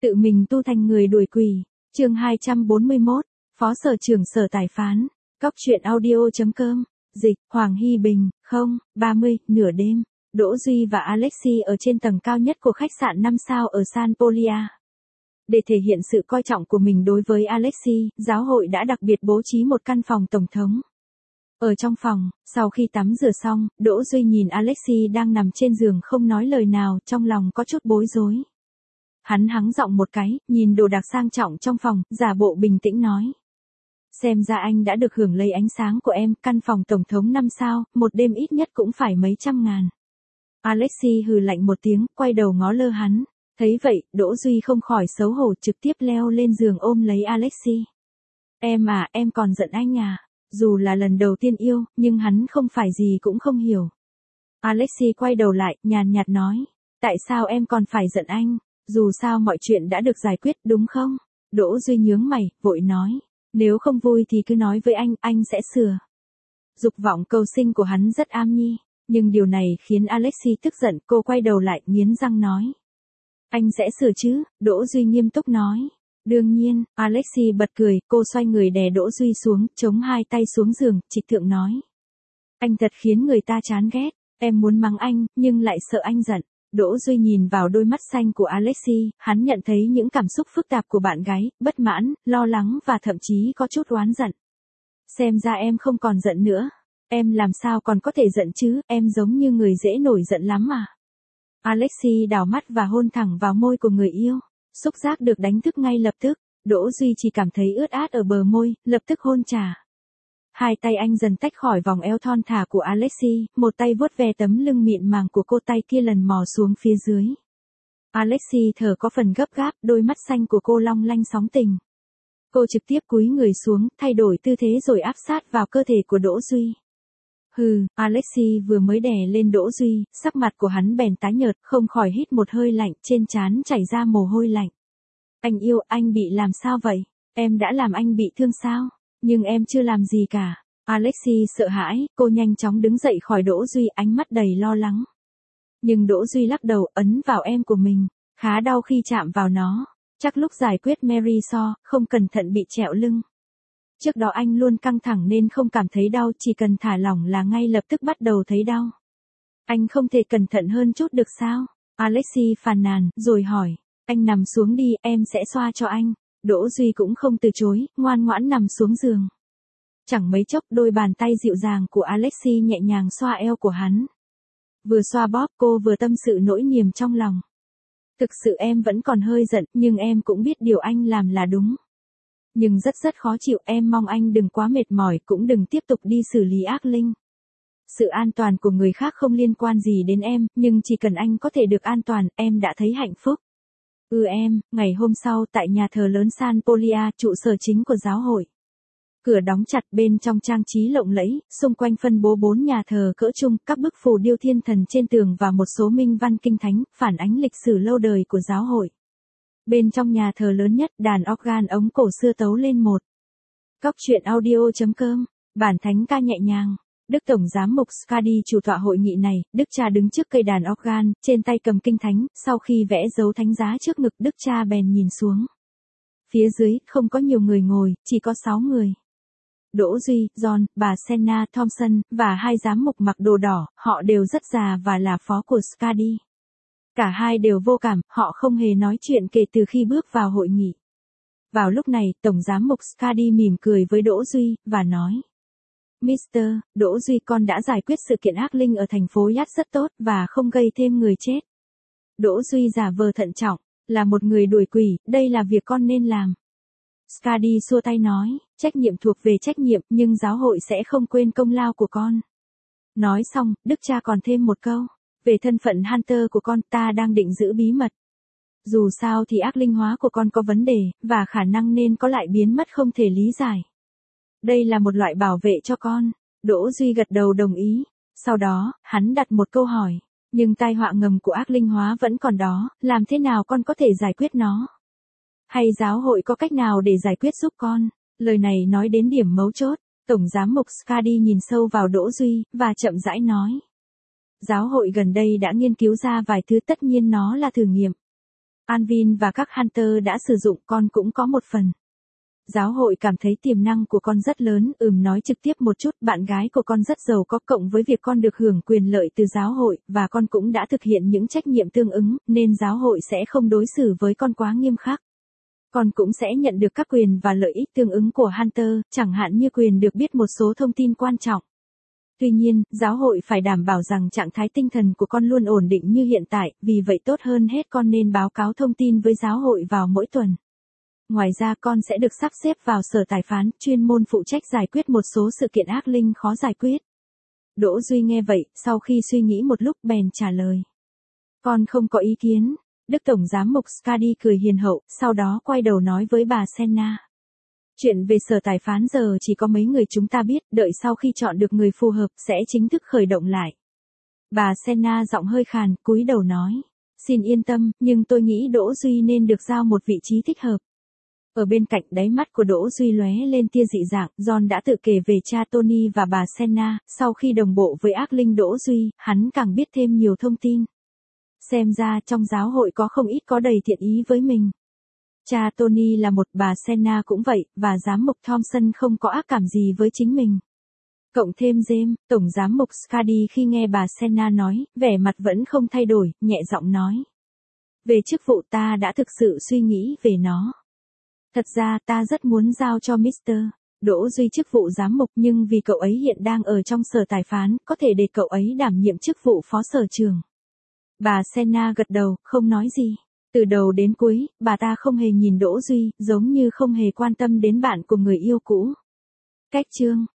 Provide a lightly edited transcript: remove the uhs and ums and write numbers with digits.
Tự mình tu thành người đuổi quỷ. Chương 241, Phó Sở trưởng Sở Tài phán. Cóc truyện audio.com. Dịch, Hoàng Hy Bình, 30, nửa đêm. Đỗ Duy và Alexi ở trên tầng cao nhất của khách sạn 5 sao ở San Polia. Để thể hiện sự coi trọng của mình đối với Alexi, giáo hội đã đặc biệt bố trí một căn phòng tổng thống. Ở trong phòng, sau khi tắm rửa xong, Đỗ Duy nhìn Alexi đang nằm trên giường không nói lời nào, trong lòng có chút bối rối. Hắn hắng giọng một cái, nhìn đồ đạc sang trọng trong phòng, giả bộ bình tĩnh nói. Xem ra anh đã được hưởng lấy ánh sáng của em, căn phòng tổng thống 5 sao, một đêm ít nhất cũng phải mấy trăm ngàn. Alexi hừ lạnh một tiếng, quay đầu ngó lơ hắn. Thấy vậy, Đỗ Duy không khỏi xấu hổ trực tiếp leo lên giường ôm lấy Alexi. Em à, em còn giận anh à? Dù là lần đầu tiên yêu, nhưng hắn không phải gì cũng không hiểu. Alexi quay đầu lại, nhàn nhạt nói. Tại sao em còn phải giận anh? Dù sao mọi chuyện đã được giải quyết đúng không? Đỗ Duy nhướng mày, vội nói. Nếu không vui thì cứ nói với anh sẽ sửa. Dục vọng cầu sinh của hắn rất am nhi, nhưng điều này khiến Alexi tức giận, cô quay đầu lại, nghiến răng nói. Anh sẽ sửa chứ? Đỗ Duy nghiêm túc nói. Đương nhiên, Alexi bật cười, cô xoay người đè Đỗ Duy xuống, chống hai tay xuống giường, trịch thượng nói. Anh thật khiến người ta chán ghét, em muốn mắng anh, nhưng lại sợ anh giận. Đỗ Duy nhìn vào đôi mắt xanh của Alexi, hắn nhận thấy những cảm xúc phức tạp của bạn gái, bất mãn, lo lắng và thậm chí có chút oán giận. Xem ra em không còn giận nữa. Em làm sao còn có thể giận chứ, em giống như người dễ nổi giận lắm à. Alexi đảo mắt và hôn thẳng vào môi của người yêu. Xúc giác được đánh thức ngay lập tức, Đỗ Duy chỉ cảm thấy ướt át ở bờ môi, lập tức hôn trả. Hai tay anh dần tách khỏi vòng eo thon thả của Alexi, một tay vuốt ve tấm lưng mịn màng của cô, tay kia lần mò xuống phía dưới. Alexi thở có phần gấp gáp, đôi mắt xanh của cô long lanh sóng tình. Cô trực tiếp cúi người xuống, thay đổi tư thế rồi áp sát vào cơ thể của Đỗ Duy. Alexi vừa mới đè lên Đỗ Duy, sắc mặt của hắn bèn tái nhợt, không khỏi hít một hơi lạnh, trên trán chảy ra mồ hôi lạnh. Anh yêu, anh bị làm sao vậy? Em đã làm anh bị thương sao? Nhưng em chưa làm gì cả. Alexi sợ hãi, cô nhanh chóng đứng dậy khỏi Đỗ Duy, ánh mắt đầy lo lắng. Nhưng Đỗ Duy lắc đầu, ấn vào em của mình, khá đau khi chạm vào nó. Chắc lúc giải quyết Mary So, không cẩn thận bị trẹo lưng. Trước đó anh luôn căng thẳng nên không cảm thấy đau, chỉ cần thả lỏng là ngay lập tức bắt đầu thấy đau. Anh không thể cẩn thận hơn chút được sao? Alexi phàn nàn, rồi hỏi. Anh nằm xuống đi, em sẽ xoa cho anh. Đỗ Duy cũng không từ chối, ngoan ngoãn nằm xuống giường. Chẳng mấy chốc, đôi bàn tay dịu dàng của Alexi nhẹ nhàng xoa eo của hắn. Vừa xoa bóp, cô vừa tâm sự nỗi niềm trong lòng. Thực sự em vẫn còn hơi giận, nhưng em cũng biết điều anh làm là đúng. Nhưng rất khó chịu, em mong anh đừng quá mệt mỏi, cũng đừng tiếp tục đi xử lý ác linh. Sự an toàn của người khác không liên quan gì đến em, nhưng chỉ cần anh có thể được an toàn, em đã thấy hạnh phúc. Em, ngày hôm sau tại nhà thờ lớn San Polia, trụ sở chính của giáo hội. Cửa đóng chặt, bên trong trang trí lộng lẫy, xung quanh phân bố 4 nhà thờ cỡ trung, các bức phù điêu thiên thần trên tường và một số minh văn kinh thánh, phản ánh lịch sử lâu đời của giáo hội. Bên trong nhà thờ lớn nhất, đàn organ ống cổ xưa tấu lên một. Cóc truyện audio.com, bản thánh ca nhẹ nhàng. Đức Tổng Giám mục Skadi chủ tọa hội nghị này, Đức cha đứng trước cây đàn organ, trên tay cầm kinh thánh, sau khi vẽ dấu thánh giá trước ngực, Đức cha bèn nhìn xuống. Phía dưới, không có nhiều người ngồi, chỉ có 6 người. Đỗ Duy, John, bà Senna Thompson, và 2 giám mục mặc đồ đỏ, họ đều rất già và là phó của Skadi. Cả hai đều vô cảm, họ không hề nói chuyện kể từ khi bước vào hội nghị. Vào lúc này, Tổng Giám mục Skadi mỉm cười với Đỗ Duy, và nói. Mr. Đỗ Duy, con đã giải quyết sự kiện ác linh ở thành phố Yacht rất tốt, và không gây thêm người chết. Đỗ Duy giả vờ thận trọng, là một người đuổi quỷ, đây là việc con nên làm. Skadi xua tay nói, trách nhiệm thuộc về trách nhiệm, nhưng giáo hội sẽ không quên công lao của con. Nói xong, Đức cha còn thêm một câu. Về thân phận Hunter của con, ta đang định giữ bí mật. Dù sao thì ác linh hóa của con có vấn đề, và khả năng nên có lại biến mất không thể lý giải. Đây là một loại bảo vệ cho con. Đỗ Duy gật đầu đồng ý. Sau đó, hắn đặt một câu hỏi. Nhưng tai họa ngầm của ác linh hóa vẫn còn đó, làm thế nào con có thể giải quyết nó? Hay giáo hội có cách nào để giải quyết giúp con? Lời này nói đến điểm mấu chốt. Tổng Giám mục Skadi nhìn sâu vào Đỗ Duy, và chậm rãi nói. Giáo hội gần đây đã nghiên cứu ra vài thứ, tất nhiên nó là thử nghiệm. Alvin và các Hunter đã sử dụng, con cũng có một phần. Giáo hội cảm thấy tiềm năng của con rất lớn, nói trực tiếp một chút, bạn gái của con rất giàu có, cộng với việc con được hưởng quyền lợi từ giáo hội, và con cũng đã thực hiện những trách nhiệm tương ứng, nên giáo hội sẽ không đối xử với con quá nghiêm khắc. Con cũng sẽ nhận được các quyền và lợi ích tương ứng của Hunter, chẳng hạn như quyền được biết một số thông tin quan trọng. Tuy nhiên, giáo hội phải đảm bảo rằng trạng thái tinh thần của con luôn ổn định như hiện tại, vì vậy tốt hơn hết con nên báo cáo thông tin với giáo hội vào mỗi tuần. Ngoài ra con sẽ được sắp xếp vào sở tài phán, chuyên môn phụ trách giải quyết một số sự kiện ác linh khó giải quyết. Đỗ Duy nghe vậy, sau khi suy nghĩ một lúc bèn trả lời. Con không có ý kiến. Đức Tổng Giám mục Skadi cười hiền hậu, sau đó quay đầu nói với bà Senna. Chuyện về sở tài phán giờ chỉ có mấy người chúng ta biết, đợi sau khi chọn được người phù hợp, sẽ chính thức khởi động lại. Bà Senna giọng hơi khàn, cúi đầu nói. Xin yên tâm, nhưng tôi nghĩ Đỗ Duy nên được giao một vị trí thích hợp. Ở bên cạnh, đáy mắt của Đỗ Duy lóe lên tia dị dạng, John đã tự kể về cha Tony và bà Senna, sau khi đồng bộ với ác linh Đỗ Duy, hắn càng biết thêm nhiều thông tin. Xem ra trong giáo hội có không ít có đầy thiện ý với mình. Cha Tony là một, bà Senna cũng vậy, và giám mục Thompson không có ác cảm gì với chính mình. Cộng thêm James, Tổng Giám mục Skadi khi nghe bà Senna nói, vẻ mặt vẫn không thay đổi, nhẹ giọng nói. Về chức vụ ta đã thực sự suy nghĩ về nó. Thật ra ta rất muốn giao cho Mr. Đỗ Duy chức vụ giám mục, nhưng vì cậu ấy hiện đang ở trong sở tài phán, có thể để cậu ấy đảm nhiệm chức vụ phó sở trưởng. Bà Senna gật đầu, không nói gì. Từ đầu đến cuối, bà ta không hề nhìn Đỗ Duy, giống như không hề quan tâm đến bạn của người yêu cũ. Cách chương